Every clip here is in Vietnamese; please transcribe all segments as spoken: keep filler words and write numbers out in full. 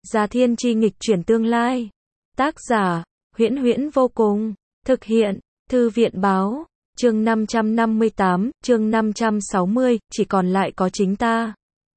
Già Thiên Chi nghịch chuyển tương lai. Tác giả, Huyễn Huyễn vô cùng. Thực hiện, Thư viện báo. Chương năm trăm năm mươi tám, chương năm trăm sáu mươi, chỉ còn lại có chính ta.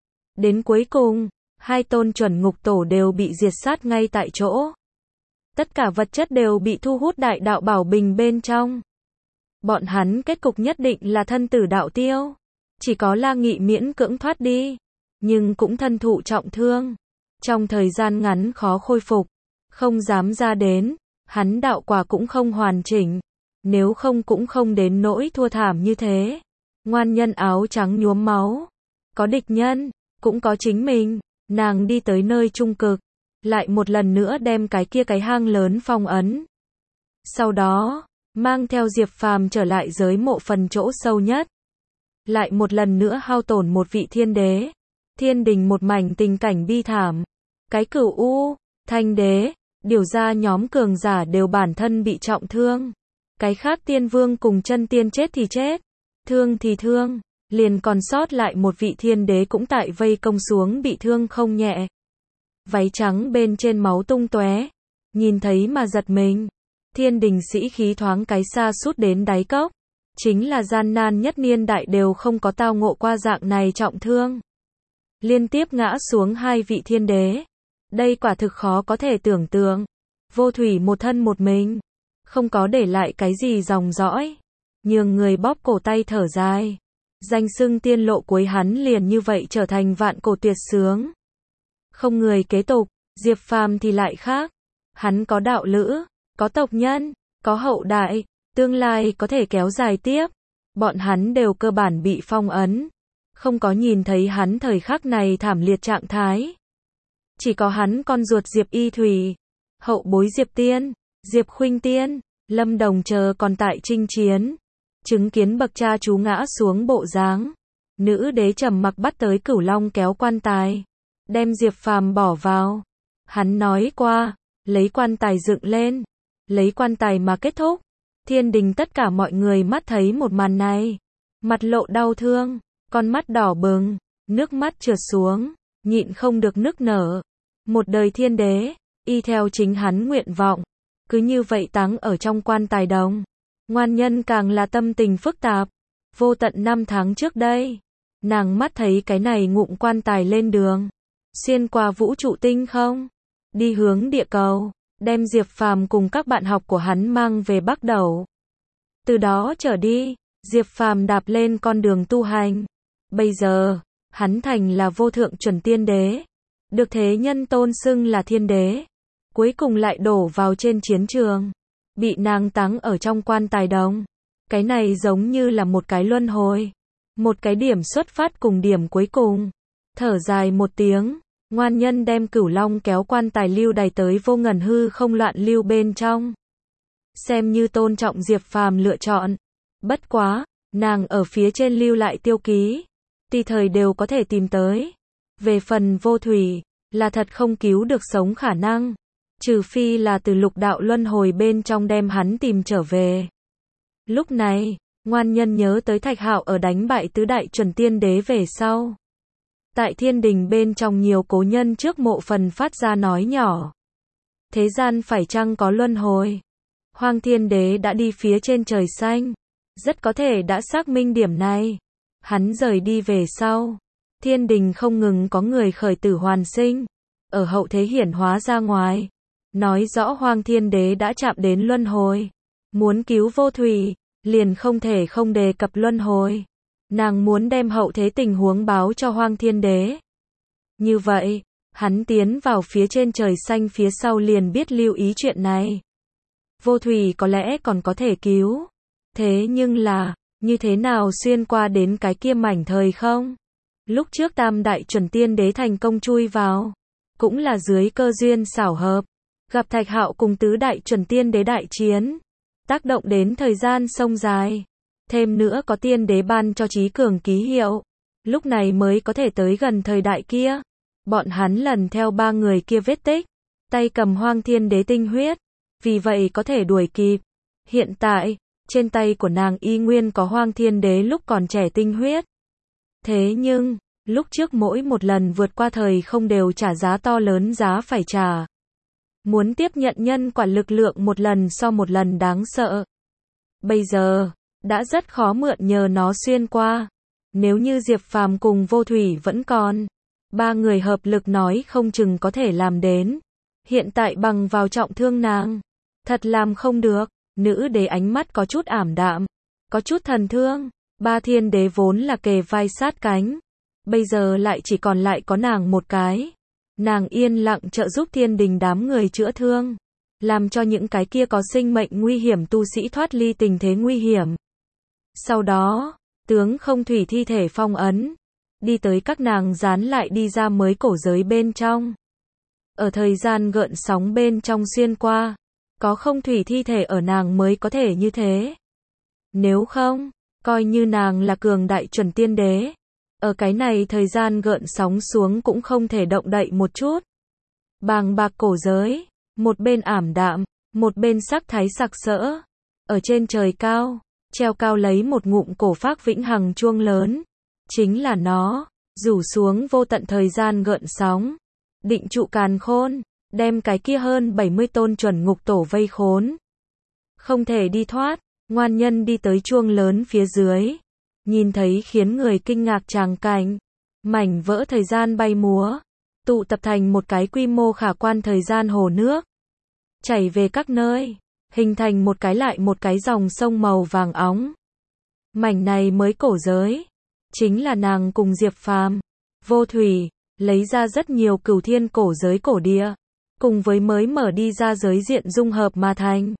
Đến cuối cùng, hai tôn chuẩn ngục tổ đều bị diệt sát ngay tại chỗ. Tất cả vật chất đều bị thu hút đại đạo bảo bình bên trong. Bọn hắn kết cục nhất định là thân tử đạo tiêu. Chỉ có La Nghị miễn cưỡng thoát đi, nhưng cũng thân thụ trọng thương. Trong thời gian ngắn khó khôi phục, không dám ra đến, hắn đạo quả cũng không hoàn chỉnh. Nếu không cũng không đến nỗi thua thảm như thế. Ngoan nhân áo trắng nhuốm máu. Có địch nhân, cũng có chính mình. Nàng đi tới nơi trung cực, lại một lần nữa đem cái kia cái hang lớn phong ấn. Sau đó, mang theo Diệp Phàm trở lại giới mộ phần chỗ sâu nhất. Lại một lần nữa hao tổn một vị thiên đế. Thiên đình một mảnh tình cảnh bi thảm. Cái Cửu U, Thanh đế, điều ra nhóm cường giả đều bản thân bị trọng thương. Cái khác tiên vương cùng chân tiên chết thì chết, thương thì thương, liền còn sót lại một vị thiên đế cũng tại vây công xuống bị thương không nhẹ. Váy trắng bên trên máu tung tóe, nhìn thấy mà giật mình. Thiên đình sĩ khí thoáng cái xa sút đến đáy cốc. Chính là gian nan nhất niên đại đều không có tao ngộ qua dạng này trọng thương. Liên tiếp ngã xuống hai vị thiên đế. Đây quả thực khó có thể tưởng tượng. Vô Thủy một thân một mình, không có để lại cái gì dòng dõi, nhường người bóp cổ tay thở dài. Danh xưng tiên lộ cuối hắn liền như vậy trở thành vạn cổ tuyệt sướng. Không người kế tục, Diệp Phàm thì lại khác. Hắn có đạo lữ, có tộc nhân, có hậu đại, tương lai có thể kéo dài tiếp. Bọn hắn đều cơ bản bị phong ấn, không có nhìn thấy hắn thời khắc này thảm liệt trạng thái. Chỉ có hắn con ruột Diệp Y Thủy, hậu bối Diệp Tiên, Diệp Khuynh Tiên, Lâm Đồng chờ còn tại chinh chiến. Chứng kiến bậc cha chú ngã xuống bộ dáng. Nữ đế trầm mặc bắt tới Cửu Long kéo quan tài, đem Diệp Phàm bỏ vào. Hắn nói qua, lấy quan tài dựng lên, lấy quan tài mà kết thúc. Thiên đình tất cả mọi người mắt thấy một màn này, mặt lộ đau thương, con mắt đỏ bừng, nước mắt trượt xuống, nhịn không được nức nở. Một đời thiên đế, y theo chính hắn nguyện vọng, cứ như vậy táng ở trong quan tài đồng. Ngoan nhân càng là tâm tình phức tạp. Vô tận năm tháng trước đây, nàng mắt thấy cái này ngụm quan tài lên đường, xuyên qua vũ trụ tinh không, đi hướng địa cầu, đem Diệp Phàm cùng các bạn học của hắn mang về Bắc Đẩu. Từ đó trở đi, Diệp Phàm đạp lên con đường tu hành. Bây giờ, hắn thành là vô thượng chuẩn tiên đế, được thế nhân tôn xưng là thiên đế. Cuối cùng lại đổ vào trên chiến trường, bị nàng táng ở trong quan tài đồng. Cái này giống như là một cái luân hồi, một cái điểm xuất phát cùng điểm cuối cùng. Thở dài một tiếng, ngoan nhân đem Cửu Long kéo quan tài lưu đày tới vô ngần hư không loạn lưu bên trong. Xem như tôn trọng Diệp Phàm lựa chọn. Bất quá, nàng ở phía trên lưu lại tiêu ký, tùy thời đều có thể tìm tới. Về phần Vô Thủy, là thật không cứu được sống khả năng, trừ phi là từ lục đạo luân hồi bên trong đem hắn tìm trở về. Lúc này, ngoan nhân nhớ tới Thạch Hạo ở đánh bại tứ đại chuẩn tiên đế về sau. Tại thiên đình bên trong nhiều cố nhân trước mộ phần phát ra nói nhỏ. Thế gian phải chăng có luân hồi? Hoang thiên đế đã đi phía trên trời xanh, rất có thể đã xác minh điểm này. Hắn rời đi về sau, thiên đình không ngừng có người khởi tử hoàn sinh, ở hậu thế hiển hóa ra ngoài. Nói rõ Hoang thiên đế đã chạm đến luân hồi. Muốn cứu Vô Thủy, liền không thể không đề cập luân hồi. Nàng muốn đem hậu thế tình huống báo cho Hoang thiên đế. Như vậy, hắn tiến vào phía trên trời xanh phía sau liền biết lưu ý chuyện này. Vô Thủy có lẽ còn có thể cứu. Thế nhưng là, như thế nào xuyên qua đến cái kia mảnh thời không? Lúc trước tam đại chuẩn tiên đế thành công chui vào, cũng là dưới cơ duyên xảo hợp. Gặp Thạch Hạo cùng tứ đại chuẩn tiên đế đại chiến, tác động đến thời gian sông dài. Thêm nữa có tiên đế ban cho trí cường ký hiệu, lúc này mới có thể tới gần thời đại kia. Bọn hắn lần theo ba người kia vết tích, tay cầm Hoang thiên đế tinh huyết, vì vậy có thể đuổi kịp. Hiện tại, trên tay của nàng y nguyên có Hoang thiên đế lúc còn trẻ tinh huyết. Thế nhưng, Lúc trước mỗi một lần vượt qua thời không đều trả giá to lớn giá phải trả. Muốn tiếp nhận nhân quả lực lượng một lần so một lần đáng sợ. Bây giờ, đã rất khó mượn nhờ nó xuyên qua. Nếu như Diệp Phàm cùng Vô Thủy vẫn còn, ba người hợp lực nói không chừng có thể làm đến. Hiện tại bằng vào trọng thương nàng, thật làm không được. Nữ đế ánh mắt có chút ảm đạm, có chút thần thương. Ba thiên đế vốn là kề vai sát cánh, bây giờ lại chỉ còn lại có nàng một cái. Nàng yên lặng trợ giúp thiên đình đám người chữa thương, làm cho những cái kia có sinh mệnh nguy hiểm tu sĩ thoát ly tình thế nguy hiểm. Sau đó, tướng không thủy thi thể phong ấn, đi tới các nàng dán lại đi ra mới cổ giới bên trong. Ở thời gian gợn sóng bên trong xuyên qua, có không thủy thi thể ở nàng mới có thể như thế. Nếu không, coi như nàng là cường đại chuẩn tiên đế, ở cái này thời gian gợn sóng xuống cũng không thể động đậy một chút. Bàng bạc cổ giới, một bên ảm đạm, một bên sắc thái sặc sỡ. Ở trên trời cao, treo cao lấy một ngụm cổ phác vĩnh hằng chuông lớn. Chính là nó, rủ xuống vô tận thời gian gợn sóng. Định trụ càn khôn, đem cái kia hơn bảy mươi tôn chuẩn ngục tổ vây khốn. Không thể đi thoát, ngoan nhân đi tới chuông lớn phía dưới. Nhìn thấy khiến người kinh ngạc tràng cảnh. Mảnh vỡ thời gian bay múa, tụ tập thành một cái quy mô khả quan thời gian hồ nước. Chảy về các nơi, hình thành một cái lại một cái dòng sông màu vàng óng. Mảnh này mới cổ giới, chính là nàng cùng Diệp Phàm, Vô Thủy, lấy ra rất nhiều cửu thiên cổ giới cổ địa, cùng với mới mở đi ra giới diện dung hợp mà thành.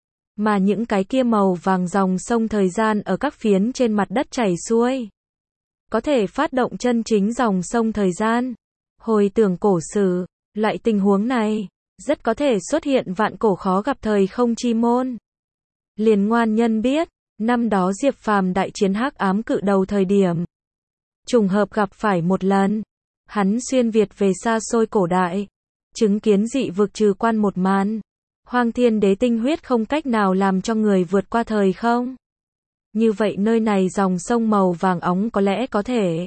Mà những cái kia màu vàng dòng sông thời gian ở các phiến trên mặt đất chảy xuôi, có thể phát động chân chính dòng sông thời gian. Hồi tưởng cổ sử, loại tình huống này, rất có thể xuất hiện vạn cổ khó gặp thời không chi môn. Liền ngoan nhân biết, năm đó Diệp Phàm đại chiến hắc ám cự đầu thời điểm, trùng hợp gặp phải một lần. Hắn xuyên Việt về xa xôi cổ đại, chứng kiến dị vực trừ quan một màn. Hoang thiên đế tinh huyết không cách nào làm cho người vượt qua thời không. Như vậy nơi này dòng sông màu vàng óng có lẽ có thể.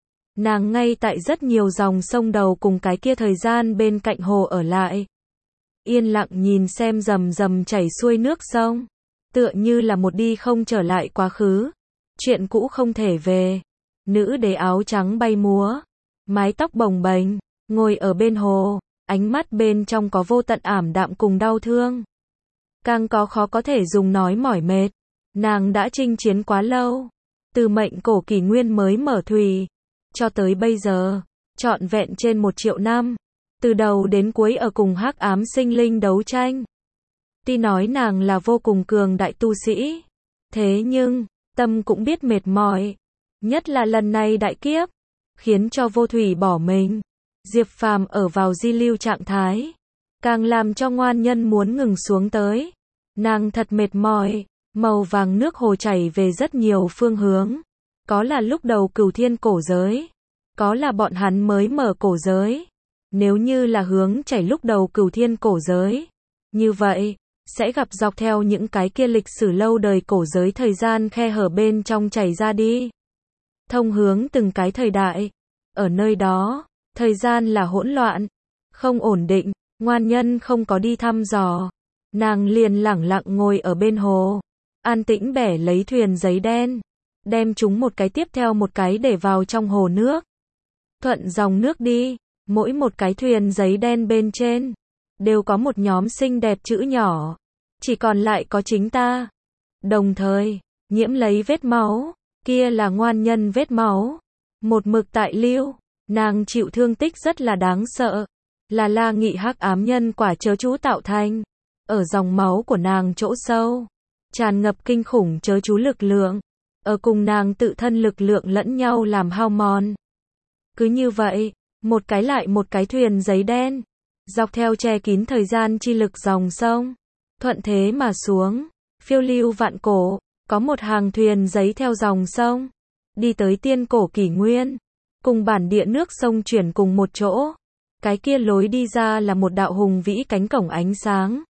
Nàng ngay tại rất nhiều dòng sông đầu cùng cái kia thời gian bên cạnh hồ ở lại. Yên lặng nhìn xem rầm rầm chảy xuôi nước sông. Tựa như là một đi không trở lại quá khứ. Chuyện cũ không thể về. Nữ đế áo trắng bay múa, mái tóc bồng bềnh, ngồi ở bên hồ. Ánh mắt bên trong có vô tận ảm đạm cùng đau thương. Càng có khó có thể dùng nói mỏi mệt. Nàng đã chinh chiến quá lâu. Từ mệnh cổ kỷ nguyên mới mở thủy, cho tới bây giờ, trọn vẹn trên một triệu năm. Từ đầu đến cuối ở cùng hắc ám sinh linh đấu tranh. Tuy nói nàng là vô cùng cường đại tu sĩ, thế nhưng, tâm cũng biết mệt mỏi. Nhất là lần này đại kiếp, khiến cho Vô Thủy bỏ mình. Diệp Phàm ở vào di lưu trạng thái, càng làm cho ngoan nhân muốn ngừng xuống tới. Nàng thật mệt mỏi, màu vàng nước hồ chảy về rất nhiều phương hướng. Có là lúc đầu cửu thiên cổ giới, có là bọn hắn mới mở cổ giới. Nếu như là hướng chảy lúc đầu cửu thiên cổ giới, như vậy, sẽ gặp dọc theo những cái kia lịch sử lâu đời cổ giới thời gian khe hở bên trong chảy ra đi. Thông hướng từng cái thời đại. Ở nơi đó, thời gian là hỗn loạn, không ổn định, ngoan nhân không có đi thăm dò. Nàng liền lẳng lặng ngồi ở bên hồ, an tĩnh bẻ lấy thuyền giấy đen, đem chúng một cái tiếp theo một cái để vào trong hồ nước. Thuận dòng nước đi, mỗi một cái thuyền giấy đen bên trên, đều có một nhóm xinh đẹp chữ nhỏ, chỉ còn lại có chính ta. Đồng thời, nhiễm lấy vết máu, kia là ngoan nhân vết máu, một mực tại lưu. Nàng chịu thương tích rất là đáng sợ, là La Nghị hắc ám nhân quả chớ chú tạo thành. Ở dòng máu của nàng chỗ sâu, tràn ngập kinh khủng chớ chú lực lượng, ở cùng nàng tự thân lực lượng lẫn nhau làm hao mòn. Cứ như vậy, một cái lại một cái thuyền giấy đen, dọc theo che kín thời gian chi lực dòng sông, thuận thế mà xuống, phiêu lưu vạn cổ, có một hàng thuyền giấy theo dòng sông, đi tới tiên cổ kỷ nguyên. Cùng bản địa nước sông chuyển cùng một chỗ. Cái kia lối đi ra là một đạo hùng vĩ cánh cổng ánh sáng.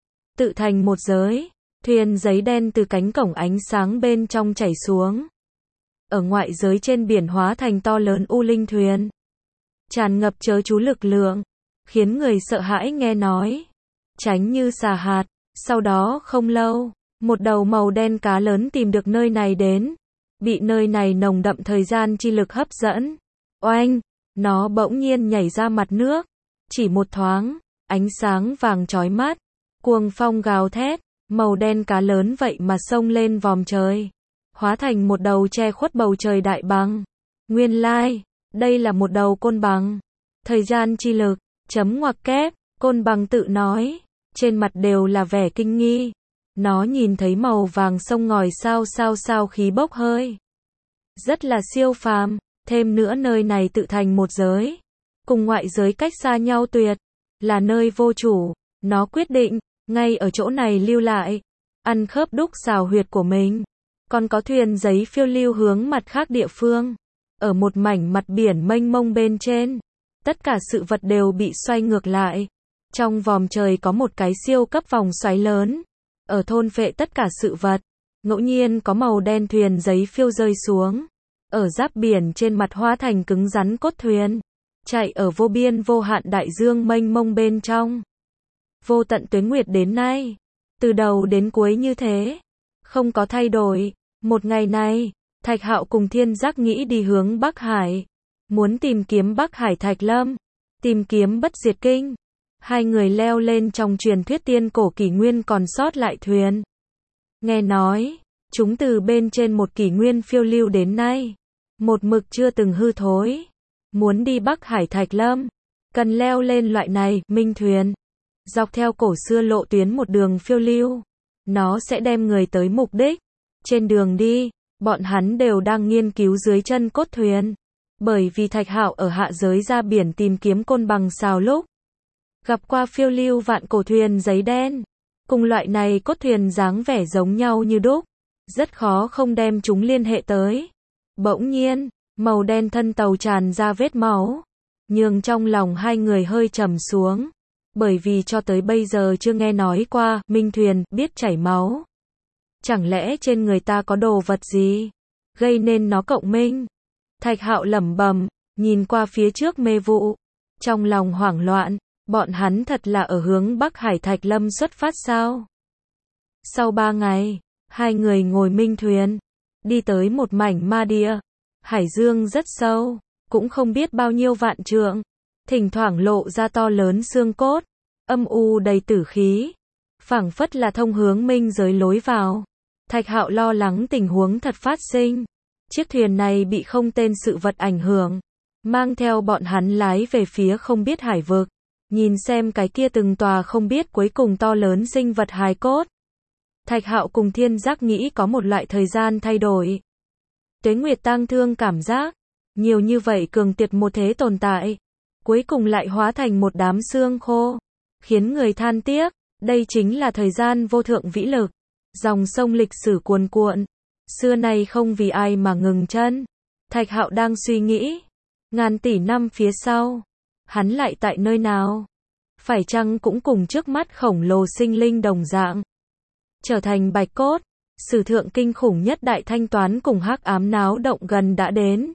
Tự thành một giới, thuyền giấy đen từ cánh cổng ánh sáng bên trong chảy xuống. ở ngoại giới trên biển hóa thành to lớn u linh thuyền. Tràn ngập chớ chú lực lượng, khiến người sợ hãi nghe nói. Tránh như xà hạt, sau đó không lâu, một đầu màu đen cá lớn tìm được nơi này đến. Bị nơi này nồng đậm thời gian chi lực hấp dẫn. Oanh, nó bỗng nhiên nhảy ra mặt nước. Chỉ một thoáng, ánh sáng vàng chói mắt, cuồng phong gào thét, màu đen cá lớn vậy mà xông lên vòm trời. Hóa thành một đầu che khuất bầu trời đại bàng. Nguyên lai, đây là một đầu côn bằng. Thời gian chi lực, chấm ngoặc kép, côn bằng tự nói. Trên mặt đều là vẻ kinh nghi. Nó nhìn thấy màu vàng sông ngòi sao sao sao khí bốc hơi. Rất là siêu phàm, thêm nữa nơi này tự thành một giới. Cùng ngoại giới cách xa nhau tuyệt, là nơi vô chủ. Nó quyết định, ngay ở chỗ này lưu lại, ăn khớp đúc xào huyệt của mình. Còn có thuyền giấy phiêu lưu hướng mặt khác địa phương. Ở một mảnh mặt biển mênh mông bên trên, tất cả sự vật đều bị xoay ngược lại. Trong vòm trời có một cái siêu cấp vòng xoáy lớn. Ở thôn phệ tất cả sự vật, ngẫu nhiên có màu đen thuyền giấy phiêu rơi xuống. Ở giáp biển trên mặt hóa thành cứng rắn cốt thuyền. Chạy ở vô biên vô hạn đại dương mênh mông bên trong. Vô tận tuế nguyệt đến nay, từ đầu đến cuối như thế, không có thay đổi. Một ngày này, Thạch Hạo cùng Thiên Giác nghĩ đi hướng Bắc Hải, muốn tìm kiếm Bắc Hải Thạch Lâm, tìm kiếm Bất Diệt Kinh. Hai người leo lên trong truyền thuyết tiên cổ kỷ nguyên còn sót lại thuyền. Nghe nói, chúng từ bên trên một kỷ nguyên phiêu lưu đến nay, một mực chưa từng hư thối. Muốn đi Bắc Hải Thạch Lâm, cần leo lên loại này, minh thuyền. Dọc theo cổ xưa lộ tuyến một đường phiêu lưu, nó sẽ đem người tới mục đích. Trên đường đi, bọn hắn đều đang nghiên cứu dưới chân cốt thuyền. Bởi vì Thạch Hạo ở hạ giới ra biển tìm kiếm côn bằng xào lúc, gặp qua phiêu lưu vạn cổ thuyền giấy đen. Cùng loại này cốt thuyền dáng vẻ giống nhau như đúc, rất khó không đem chúng liên hệ tới. Bỗng nhiên, màu đen thân tàu tràn ra vết máu, nhường trong lòng hai người hơi trầm xuống. Bởi vì cho tới bây giờ chưa nghe nói qua, minh thuyền, biết chảy máu. Chẳng lẽ trên người ta có đồ vật gì, gây nên nó cộng minh? Thạch Hạo lẩm bẩm, nhìn qua phía trước mê vụ. Trong lòng hoảng loạn, bọn hắn thật là ở hướng Bắc Hải Thạch Lâm xuất phát sao? Sau ba ngày, hai người ngồi minh thuyền, đi tới một mảnh ma địa. Hải dương rất sâu, cũng không biết bao nhiêu vạn trượng. Thỉnh thoảng lộ ra to lớn xương cốt, âm u đầy tử khí. Phảng phất là thông hướng minh giới lối vào. Thạch Hạo lo lắng tình huống thật phát sinh. Chiếc thuyền này bị không tên sự vật ảnh hưởng, mang theo bọn hắn lái về phía không biết hải vực. Nhìn xem cái kia từng tòa không biết cuối cùng to lớn sinh vật hài cốt. Thạch Hạo cùng Thiên Giác nghĩ có một loại thời gian thay đổi. Tuế nguyệt tang thương cảm giác, nhiều như vậy cường tiệt một thế tồn tại, cuối cùng lại hóa thành một đám xương khô, khiến người than tiếc. Đây chính là thời gian vô thượng vĩ lực, dòng sông lịch sử cuồn cuộn, xưa nay không vì ai mà ngừng chân. Thạch Hạo đang suy nghĩ, ngàn tỷ năm phía sau, hắn lại tại nơi nào? Phải chăng cũng cùng trước mắt khổng lồ sinh linh đồng dạng, trở thành bạch cốt? Sử thượng kinh khủng nhất đại thanh toán cùng hắc ám náo động gần đã đến.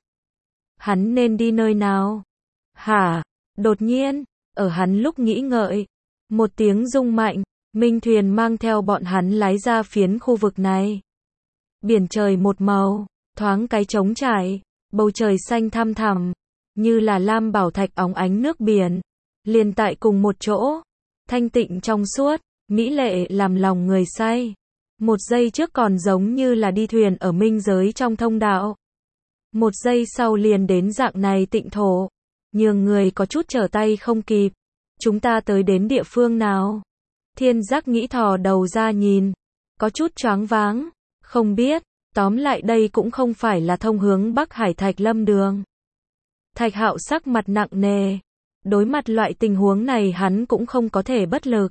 Hắn nên đi nơi nào? Hả? Đột nhiên, ở hắn lúc nghĩ ngợi, một tiếng rung mạnh, minh thuyền mang theo bọn hắn lái ra phiến khu vực này. Biển trời một màu, thoáng cái trống trải, bầu trời xanh thăm thẳm, như là lam bảo thạch óng ánh nước biển, liền tại cùng một chỗ, thanh tịnh trong suốt, mỹ lệ làm lòng người say. Một giây trước còn giống như là đi thuyền ở minh giới trong thông đạo. Một giây sau liền đến dạng này tịnh thổ, nhường người có chút trở tay không kịp. Chúng ta tới đến địa phương nào? Thiên Giác nghĩ thò đầu ra nhìn, có chút choáng váng, không biết, tóm lại đây cũng không phải là thông hướng Bắc Hải Thạch Lâm đường. Thạch Hạo sắc mặt nặng nề, đối mặt loại tình huống này hắn cũng không có thể bất lực.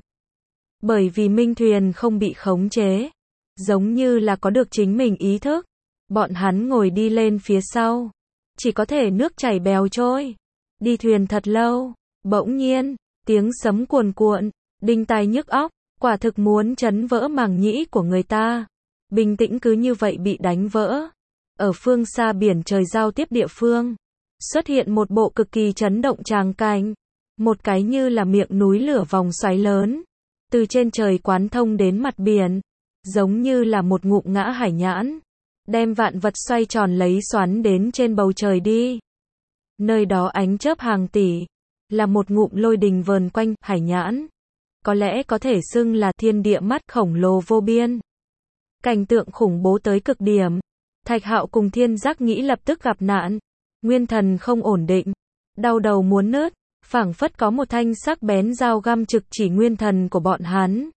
Bởi vì minh thuyền không bị khống chế, giống như là có được chính mình ý thức. Bọn hắn ngồi đi lên phía sau, chỉ có thể nước chảy bèo trôi. Đi thuyền thật lâu, bỗng nhiên, tiếng sấm cuồn cuộn, đinh tai nhức óc, quả thực muốn chấn vỡ màng nhĩ của người ta. Bình tĩnh cứ như vậy bị đánh vỡ. Ở phương xa biển trời giao tiếp địa phương, xuất hiện một bộ cực kỳ chấn động tràng cảnh. Một cái như là miệng núi lửa vòng xoáy lớn, từ trên trời quán thông đến mặt biển, giống như là một ngụm ngã hải nhãn, đem vạn vật xoay tròn lấy xoắn đến trên bầu trời đi. Nơi đó ánh chớp hàng tỷ, là một ngụm lôi đình vờn quanh hải nhãn, có lẽ có thể xưng là thiên địa mắt khổng lồ vô biên. Cảnh tượng khủng bố tới cực điểm. Thạch Hạo cùng Thiên Giác nghĩ lập tức gặp nạn, nguyên thần không ổn định, đau đầu muốn nứt, phảng phất có một thanh sắc bén dao găm trực chỉ nguyên thần của bọn hắn.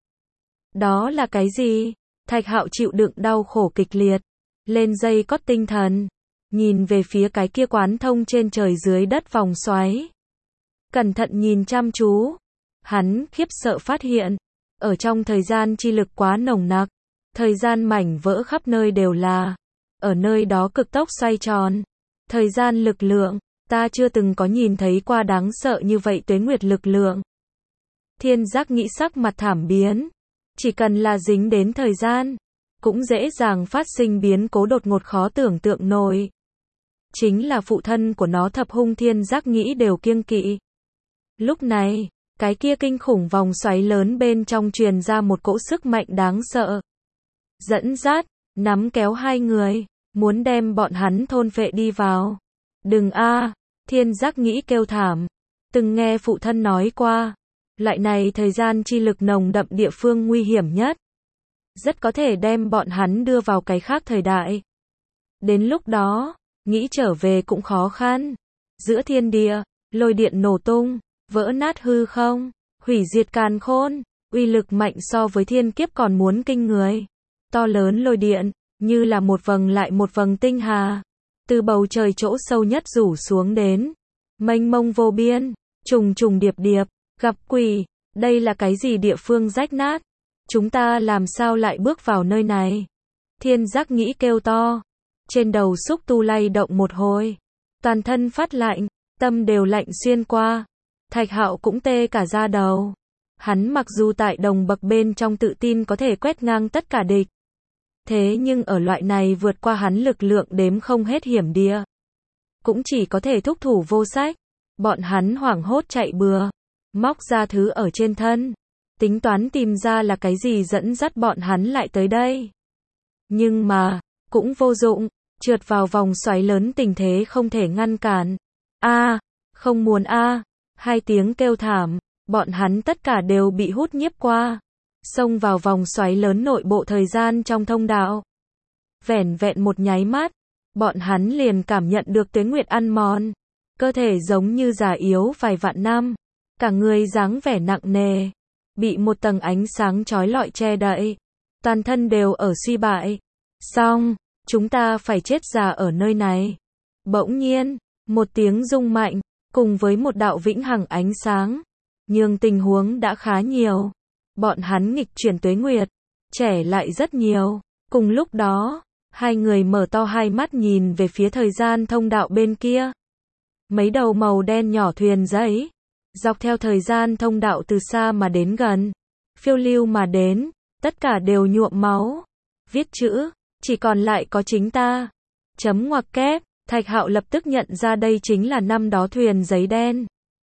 Đó là cái gì? Thạch Hạo chịu đựng đau khổ kịch liệt, lên dây cót tinh thần, nhìn về phía cái kia quán thông trên trời dưới đất vòng xoáy. Cẩn thận nhìn chăm chú, hắn khiếp sợ phát hiện, ở trong thời gian chi lực quá nồng nặc, thời gian mảnh vỡ khắp nơi đều là, ở nơi đó cực tốc xoay tròn. Thời gian lực lượng, ta chưa từng có nhìn thấy qua đáng sợ như vậy tuế nguyệt lực lượng. Thiên Giác nghĩ sắc mặt thảm biến, chỉ cần là dính đến thời gian, cũng dễ dàng phát sinh biến cố đột ngột khó tưởng tượng nổi. Chính là phụ thân của nó Thập Hung Thiên Giác nghĩ đều kiêng kỵ. Lúc này, cái kia kinh khủng vòng xoáy lớn bên trong truyền ra một cỗ sức mạnh đáng sợ. Dẫn dắt, nắm kéo hai người, muốn đem bọn hắn thôn phệ đi vào. Đừng a, Thiên Giác nghĩ kêu thảm. Từng nghe phụ thân nói qua, loại này thời gian chi lực nồng đậm địa phương nguy hiểm nhất. Rất có thể đem bọn hắn đưa vào cái khác thời đại. Đến lúc đó, nghĩ trở về cũng khó khăn. Giữa thiên địa, lôi điện nổ tung, vỡ nát hư không, hủy diệt càn khôn, uy lực mạnh so với thiên kiếp còn muốn kinh người. To lớn lôi điện, như là một vầng lại một vầng tinh hà, từ bầu trời chỗ sâu nhất rủ xuống đến, mênh mông vô biên, trùng trùng điệp điệp, gặp quỷ, đây là cái gì địa phương rách nát? Chúng ta làm sao lại bước vào nơi này? Thiên Giác nghĩ kêu to, trên đầu xúc tu lay động một hồi, toàn thân phát lạnh, tâm đều lạnh xuyên qua. Thạch Hạo cũng tê cả da đầu. Hắn mặc dù tại đồng bậc bên trong tự tin có thể quét ngang tất cả địch, thế nhưng ở loại này vượt qua hắn lực lượng đếm không hết hiểm địa, cũng chỉ có thể thúc thủ vô sách. Bọn hắn hoảng hốt chạy bừa, móc ra thứ ở trên thân, tính toán tìm ra là cái gì dẫn dắt bọn hắn lại tới đây. Nhưng mà, cũng vô dụng, trượt vào vòng xoáy lớn tình thế không thể ngăn cản. A, không muốn a, hai tiếng kêu thảm, bọn hắn tất cả đều bị hút nhiếp qua, xông vào vòng xoáy lớn nội bộ thời gian trong thông đạo. Vẻn vẹn một nháy mắt, bọn hắn liền cảm nhận được tuế nguyệt ăn mòn, cơ thể giống như già yếu vài vạn năm, cả người dáng vẻ nặng nề, bị một tầng ánh sáng chói lọi che đậy, toàn thân đều ở suy bại. Xong, chúng ta phải chết già ở nơi này. Bỗng nhiên, một tiếng rung mạnh, cùng với một đạo vĩnh hằng ánh sáng, nhưng tình huống đã khá nhiều. Bọn hắn nghịch chuyển tuế nguyệt, trẻ lại rất nhiều. Cùng lúc đó, hai người mở to hai mắt nhìn về phía thời gian thông đạo bên kia. Mấy đầu màu đen nhỏ thuyền giấy, dọc theo thời gian thông đạo từ xa mà đến gần, phiêu lưu mà đến, tất cả đều nhuộm máu. Viết chữ, chỉ còn lại có chính ta. Chấm ngoặc kép, Thạch Hạo lập tức nhận ra đây chính là năm đó thuyền giấy đen.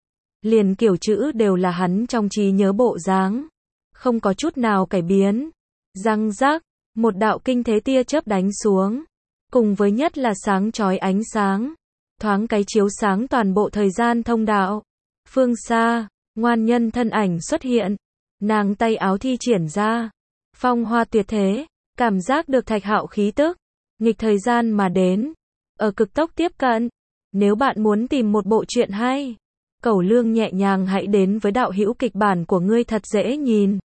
Liền kiểu chữ đều là hắn trong trí nhớ bộ dáng, không có chút nào cải biến. Răng rác, một đạo kinh thế tia chớp đánh xuống, cùng với nhất là sáng chói ánh sáng, thoáng cái chiếu sáng toàn bộ thời gian thông đạo. Phương xa, ngoan nhân thân ảnh xuất hiện, nàng tay áo thi triển ra, phong hoa tuyệt thế, cảm giác được Thạch Hạo khí tức, nghịch thời gian mà đến, ở cực tốc tiếp cận. Nếu bạn muốn tìm một bộ truyện hay, cẩu lương nhẹ nhàng hãy đến với đạo hữu kịch bản của ngươi thật dễ nhìn.